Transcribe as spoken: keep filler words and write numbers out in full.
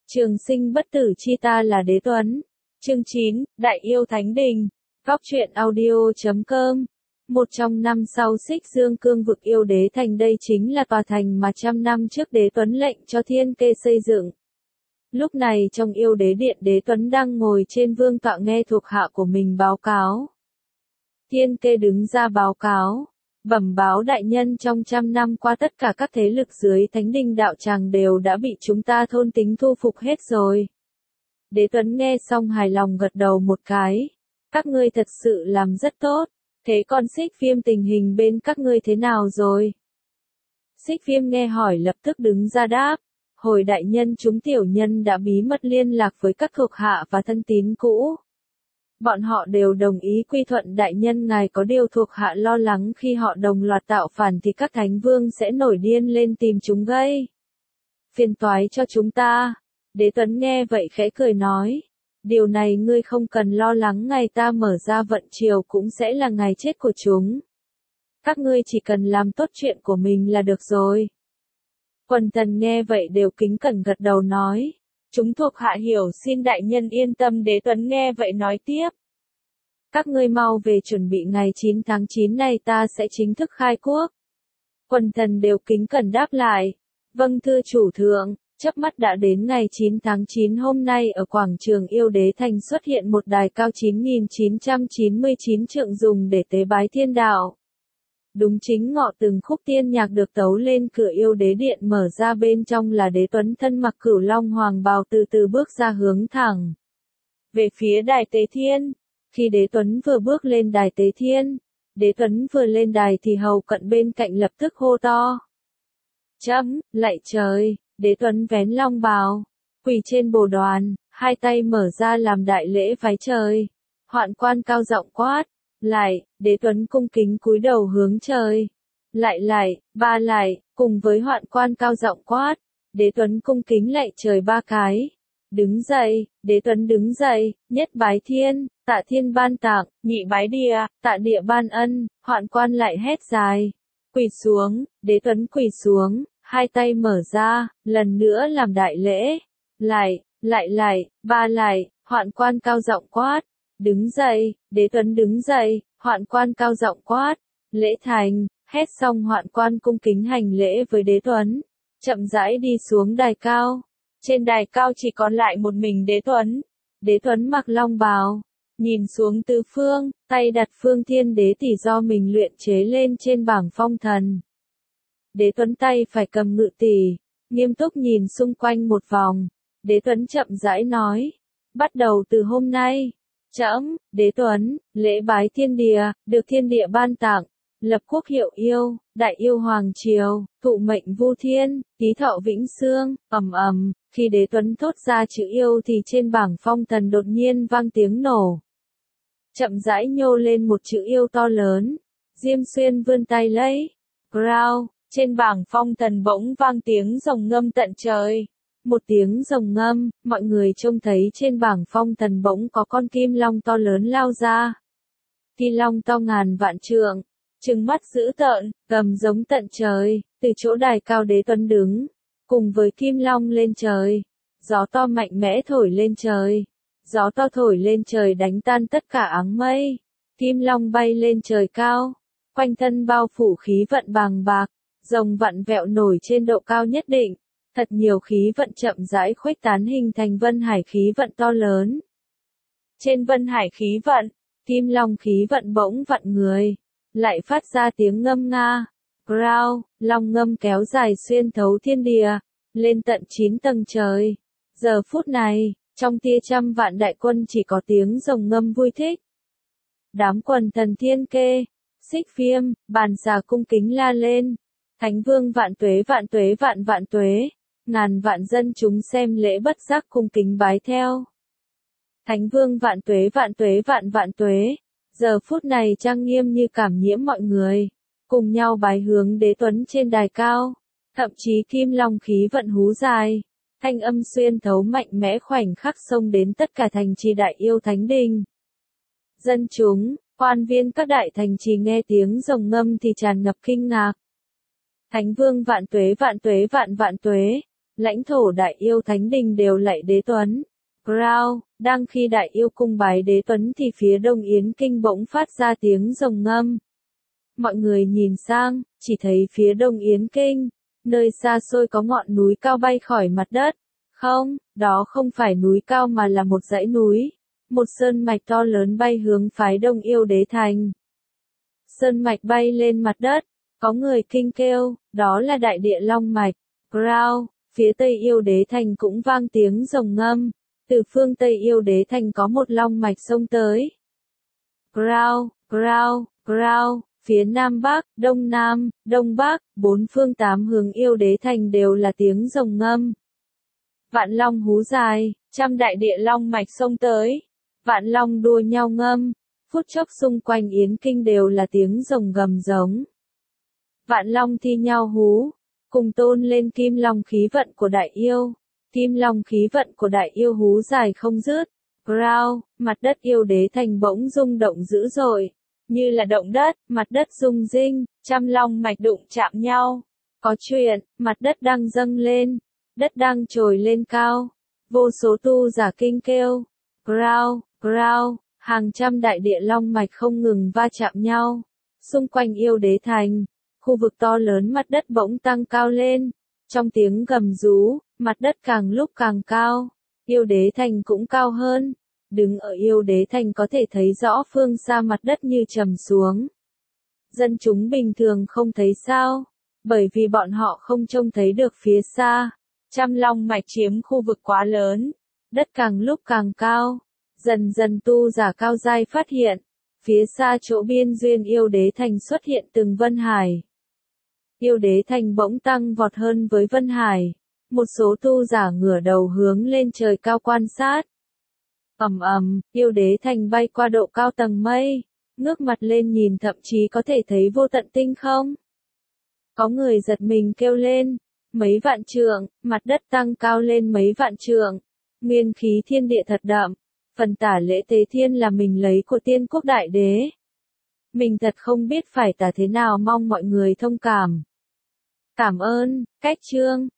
Trường sinh bất tử chi ta là Đế Tuấn. Chương chín, Đại yêu Thánh Đình. Góc truyện audio chấm com. Một trong năm sau Xích Dương Cương vực yêu đế thành, đây chính là tòa thành mà trăm năm trước Đế Tuấn lệnh cho Thiên Kê xây dựng. Lúc này trong yêu đế điện, Đế Tuấn đang ngồi trên vương tọa nghe thuộc hạ của mình báo cáo. Thiên Kê đứng ra báo cáo, bẩm báo đại nhân, trong trăm năm qua tất cả các thế lực dưới Thánh Đình đạo tràng đều đã bị chúng ta thôn tính thu phục hết rồi. Đế Tuấn nghe xong hài lòng gật đầu một cái. Các ngươi thật sự làm rất tốt. Thế còn Xích Viêm tình hình bên các ngươi thế nào rồi? Xích Viêm nghe hỏi lập tức đứng ra đáp. Hồi đại nhân, chúng tiểu nhân đã bí mật liên lạc với các thuộc hạ và thân tín cũ. Bọn họ đều đồng ý quy thuận đại nhân, ngài có điều thuộc hạ lo lắng khi họ đồng loạt tạo phản thì các thánh vương sẽ nổi điên lên tìm chúng gây phiền toái cho chúng ta. Đế Tuấn nghe vậy khẽ cười nói. Điều này ngươi không cần lo lắng, ngày ta mở ra vận triều cũng sẽ là ngày chết của chúng. Các ngươi chỉ cần làm tốt chuyện của mình là được rồi. Quần thần nghe vậy đều kính cẩn gật đầu nói. Chúng thuộc hạ hiểu, xin đại nhân yên tâm. Đế Tuấn nghe vậy nói tiếp. Các ngươi mau về chuẩn bị, ngày chín tháng chín này ta sẽ chính thức khai quốc. Quần thần đều kính cẩn đáp lại. Vâng thưa chủ thượng. Chớp mắt đã đến ngày chín tháng chín, hôm nay ở quảng trường yêu đế thành xuất hiện một đài cao chín nghìn chín trăm chín mươi chín trượng dùng để tế bái thiên đạo. Đúng chính ngọ từng khúc tiên nhạc được tấu lên, cửa yêu đế điện mở ra, bên trong là Đế Tuấn thân mặc cửu long hoàng bào từ từ bước ra hướng thẳng về phía đài tế thiên. Khi Đế Tuấn vừa bước lên đài tế thiên, Đế Tuấn vừa lên đài thì hầu cận bên cạnh lập tức hô to. Chấm, lạy trời! Đế Tuấn vén long bào, quỳ trên bồ đoàn, hai tay mở ra làm đại lễ vái trời. Hoạn quan cao giọng quát, lại, Đế Tuấn cung kính cúi đầu hướng trời. Lại lại, ba lại, cùng với hoạn quan cao giọng quát, Đế Tuấn cung kính lạy trời ba cái. Đứng dậy, Đế Tuấn đứng dậy, nhất bái thiên, tạ thiên ban tặng, nhị bái địa, tạ địa ban ân, hoạn quan lại hét dài. Quỳ xuống, Đế Tuấn quỳ xuống. Hai tay mở ra, lần nữa làm đại lễ. Lại, lại lại, ba lại, hoạn quan cao giọng quát. Đứng dậy, Đế Tuấn đứng dậy, hoạn quan cao giọng quát. Lễ thành, hét xong hoạn quan cung kính hành lễ với Đế Tuấn. Chậm rãi đi xuống đài cao. Trên đài cao chỉ còn lại một mình Đế Tuấn. Đế Tuấn mặc long bào. Nhìn xuống tứ phương, tay đặt phương thiên đế tỷ do mình luyện chế lên trên bảng phong thần. Đế Tuấn tay phải cầm ngự tỷ, nghiêm túc nhìn xung quanh một vòng. Đế Tuấn chậm rãi nói. Bắt đầu từ hôm nay, trẫm, Đế Tuấn, lễ bái thiên địa, được thiên địa ban tặng, lập quốc hiệu yêu, đại yêu hoàng triều, thụ mệnh vu thiên, ký thọ vĩnh xương, ầm ầm. Khi Đế Tuấn thốt ra chữ yêu thì trên bảng phong thần đột nhiên vang tiếng nổ. Chậm rãi nhô lên một chữ yêu to lớn. Diêm Xuyên vươn tay lấy. Growl. Trên bảng phong thần bỗng vang tiếng rồng ngâm tận trời. Một tiếng rồng ngâm, mọi người trông thấy trên bảng phong thần bỗng có con kim long to lớn lao ra. Kim long to ngàn vạn trượng, trừng mắt dữ tợn, gầm giống tận trời, từ chỗ đài cao Đế Tuấn đứng, cùng với kim long lên trời. Gió to mạnh mẽ thổi lên trời. Gió to thổi lên trời đánh tan tất cả áng mây. Kim long bay lên trời cao, quanh thân bao phủ khí vận bàng bạc. Rồng vặn vẹo nổi trên độ cao nhất định, thật nhiều khí vận chậm rãi khuếch tán hình thành vân hải khí vận to lớn. Trên vân hải khí vận, kim long khí vận bỗng vặn người, lại phát ra tiếng ngâm nga. Growl, long ngâm kéo dài xuyên thấu thiên địa, lên tận chín tầng trời. Giờ phút này, trong tia trăm vạn đại quân chỉ có tiếng rồng ngâm vui thích. Đám quần thần Thiên Kê, Xích Viêm, Bàn Xà cung kính la lên. Thánh vương vạn tuế vạn tuế vạn vạn tuế. Ngàn vạn dân chúng xem lễ bất giác cung kính bái theo. Thánh vương vạn tuế vạn tuế vạn vạn tuế. Giờ phút này trang nghiêm như cảm nhiễm mọi người. Cùng nhau bái hướng Đế Tuấn trên đài cao. Thậm chí kim long khí vận hú dài. Thanh âm xuyên thấu mạnh mẽ khoảnh khắc xông đến tất cả thành trì đại yêu Thánh Đình. Dân chúng, quan viên các đại thành trì nghe tiếng rồng ngâm thì tràn ngập kinh ngạc. Thánh vương vạn tuế vạn tuế vạn vạn tuế. lãnh thổ Đại Yêu Thánh Đình đều lạy Đế Tuấn. Growl, đang khi Đại Yêu cung bái Đế Tuấn thì phía đông Yến Kinh bỗng phát ra tiếng rồng ngâm. Mọi người nhìn sang, chỉ thấy phía đông Yến Kinh, nơi xa xôi có ngọn núi cao bay khỏi mặt đất. Không, đó không phải núi cao mà là một dãy núi. Một sơn mạch to lớn bay hướng phái Đông Yêu Đế Thành. Sơn mạch bay lên mặt đất, có người kinh kêu, đó là đại địa long mạch. Growl, phía Tây Yêu Đế Thành cũng vang tiếng rồng ngâm. Từ phương Tây Yêu Đế Thành có một long mạch xông tới. Growl, growl, growl, phía Nam Bắc, Đông Nam, Đông Bắc, bốn phương tám hướng Yêu Đế Thành đều là tiếng rồng ngâm. Vạn long hú dài, trăm đại địa long mạch xông tới. Vạn long đua nhau ngâm, phút chốc xung quanh Yến Kinh đều là tiếng rồng gầm giống. Vạn long thi nhau hú, cùng tôn lên kim long khí vận của đại yêu. Kim long khí vận của đại yêu hú dài không dứt. Growl, mặt đất Yêu Đế Thành bỗng rung động dữ dội. Như là động đất, mặt đất rung rinh, trăm long mạch đụng chạm nhau. Có chuyện, mặt đất đang dâng lên, đất đang trồi lên cao. Vô số tu giả kinh kêu. Growl, growl, hàng trăm đại địa long mạch không ngừng va chạm nhau. Xung quanh Yêu Đế Thành, khu vực to lớn mặt đất bỗng tăng cao lên. Trong tiếng gầm rú, mặt đất càng lúc càng cao. Yêu Đế Thành cũng cao hơn. Đứng ở Yêu Đế Thành có thể thấy rõ phương xa mặt đất như trầm xuống. Dân chúng bình thường không thấy sao, bởi vì bọn họ không trông thấy được phía xa. Trăm long mạch chiếm khu vực quá lớn, đất càng lúc càng cao. Dần dần tu giả cao giai phát hiện, phía xa chỗ biên duyên Yêu Đế Thành xuất hiện từng vân hải. Yêu Đế Thành bỗng tăng vọt hơn với vân hải. Một số tu giả ngửa đầu hướng lên trời cao quan sát. Ầm ầm, Yêu Đế Thành bay qua độ cao tầng mây, ngước mặt lên nhìn thậm chí có thể thấy vô tận tinh không. Có người giật mình kêu lên, mấy vạn trượng, mặt đất tăng cao lên mấy vạn trượng, nguyên khí thiên địa thật đậm. Phần tả lễ tế thiên là mình lấy của Tiên Quốc Đại Đế. Mình thật không biết phải tả thế nào, mong mọi người thông cảm. Cảm ơn, cách chương.